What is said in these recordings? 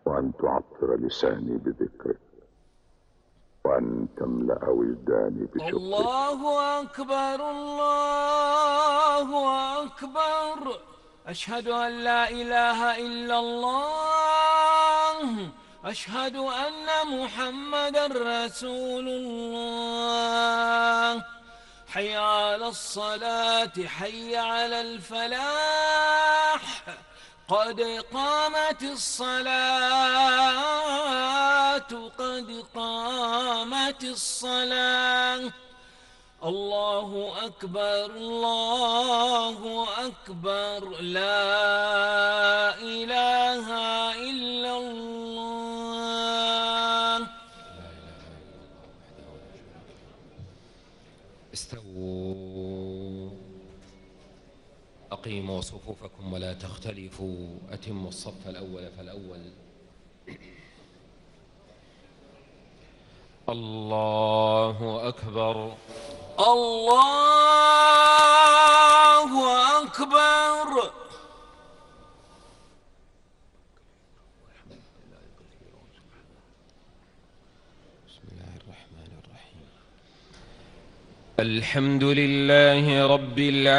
وأن تعطر لساني بذكرك، وأن تملأ وجداني بشكرك. الله أكبر الله أكبر، أشهد أن لا إله إلا الله، أشهد أن محمدًا رسول الله. حي على الصلاة، حي على الفلاح، قد قامت الصلاة، قد قامت الصلاة. الله أكبر الله أكبر، لا إله إلا الله. استووا، أقيموا صفوفكم ولا تختلفوا، أتموا الصف الأول فالأول. الله أكبر الله أكبر. بسم الله الرحمن الرحيم. الحمد لله رب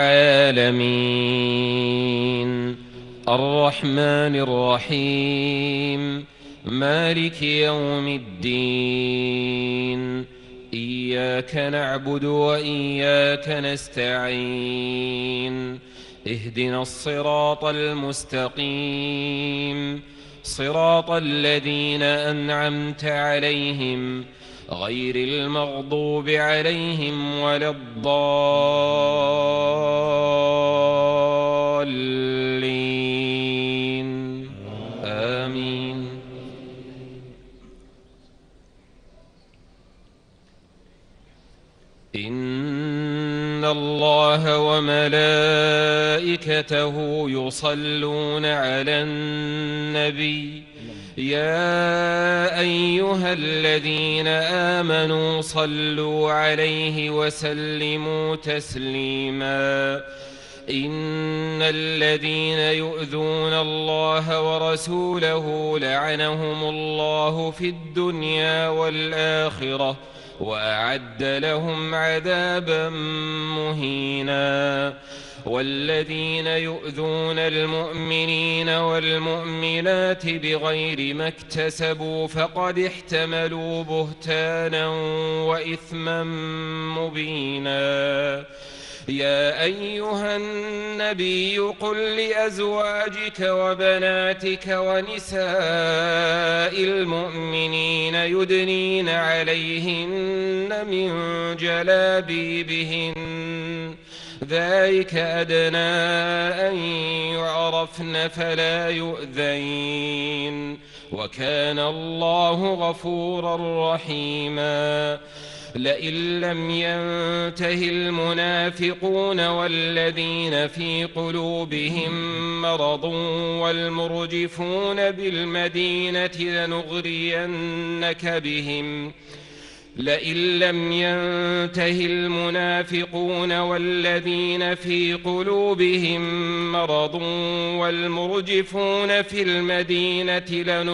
العالمين، الرحمن الرحيم، مالك يوم الدين. إياك نعبد وإياك نستعين، اهدنا الصراط المستقيم، صراط الذين أنعمت عليهم غير المغضوب عليهم ولا الضالين، آمين. إن الله وملائكته يصلون على النبي، يا أيها الذين آمنوا صلوا عليه وسلموا تسليما. إن الذين يؤذون الله ورسوله لعنهم الله في الدنيا والآخرة، وأعد لهم عذابا مهينا. والذين يؤذون المؤمنين والمؤمنات بغير ما اكتسبوا فقد احتملوا بهتانا وإثما مبينا. يا أيها النبي قل لأزواجك وبناتك ونساء المؤمنين يدنين عليهن من جلابيبهن، ذلك أدنى أن يعرفن فلا يؤذين، وكان الله غفورا رحيما. لئن لم ينته المنافقون والذين في قلوبهم مرض والمرجفون بالمدينة لئن لم ينته المنافقون والذين في قلوبهم مرض والمرجفون في المدينة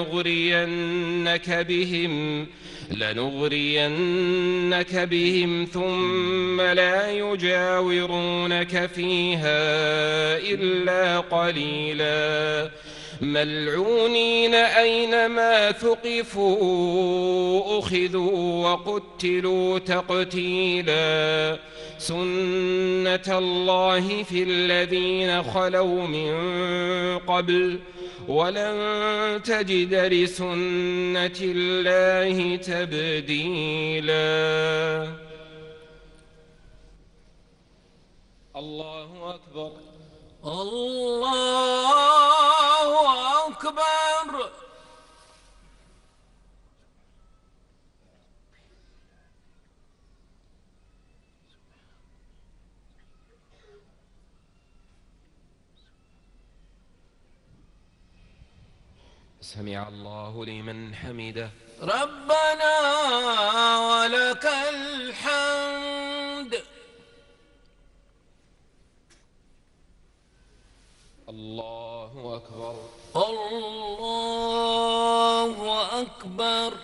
لنغرينك بهم ثم لا يجاورونك فيها إلا قليلا، ملعونين أينما ثقفوا أخذوا وقتلوا تقتيلا. سنة الله في الذين خلوا من قبل، ولن تجد لسنة الله تبديلا. الله أكبر الله أكبر. سمع الله لمن حمده. ربنا ولك الحمد. الله أكبر الله أكبر.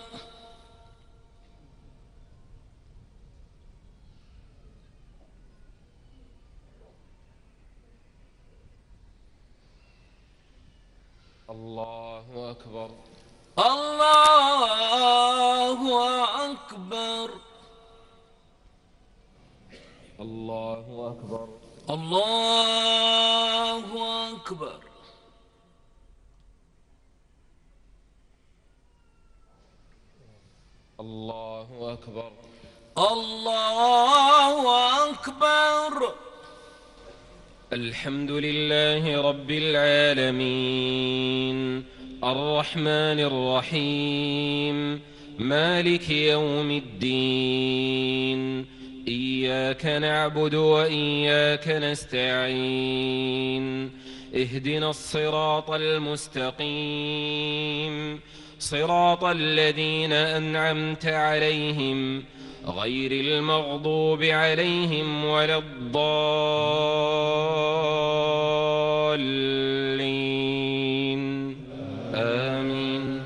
الله أكبر. الله أكبر. الله أكبر. الله أكبر. الله أكبر. الله أكبر. الحمد لله رب العالمين الرحمن الرحيم مالك يوم الدين إياك نعبد وإياك نستعين اهدنا الصراط المستقيم صراط الذين أنعمت عليهم غير المغضوب عليهم ولا الضالين آمين.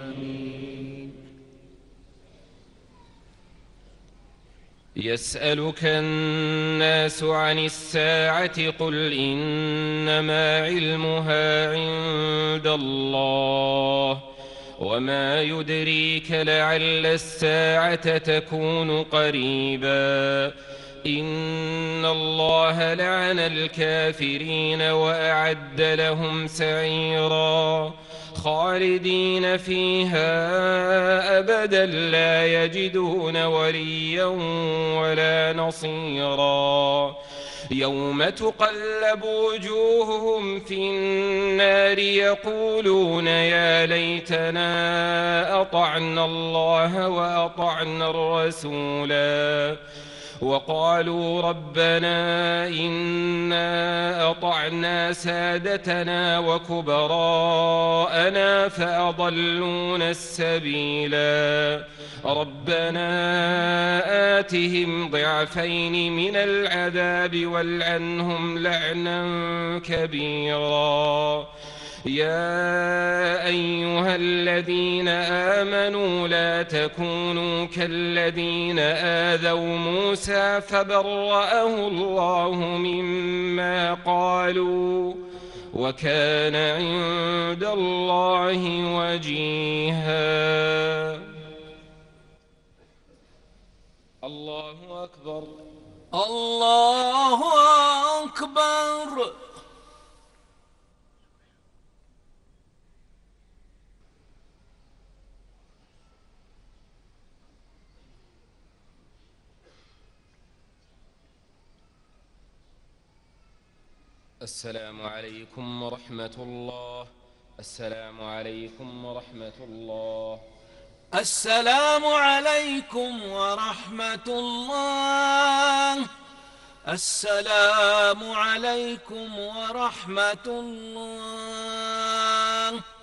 يسألك الناس عن الساعة قل إنما علمها عند الله وما يدريك لعل الساعة تكون قريبا إن الله لعن الكافرين وأعد لهم سعيرا خالدين فيها أبدا لا يجدون وليا ولا نصيرا يوم تقلب وجوههم في النار يقولون يا ليتنا أطعنا الله وأطعنا الرسولا وقالوا ربنا إنا أطعنا سادتنا وكبراءنا فأضلونا السبيلا ربنا آتهم ضعفين من العذاب والعنهم لعنا كبيرا يا أيها الذين آمنوا لا تكونوا كالذين آذوا موسى فبرأه الله مما قالوا وكان عند الله وجيها. الله أكبر. الله أكبر. السلام عليكم ورحمة الله. السلام عليكم ورحمة الله. السلام عليكم ورحمة الله. السلام عليكم ورحمة الله.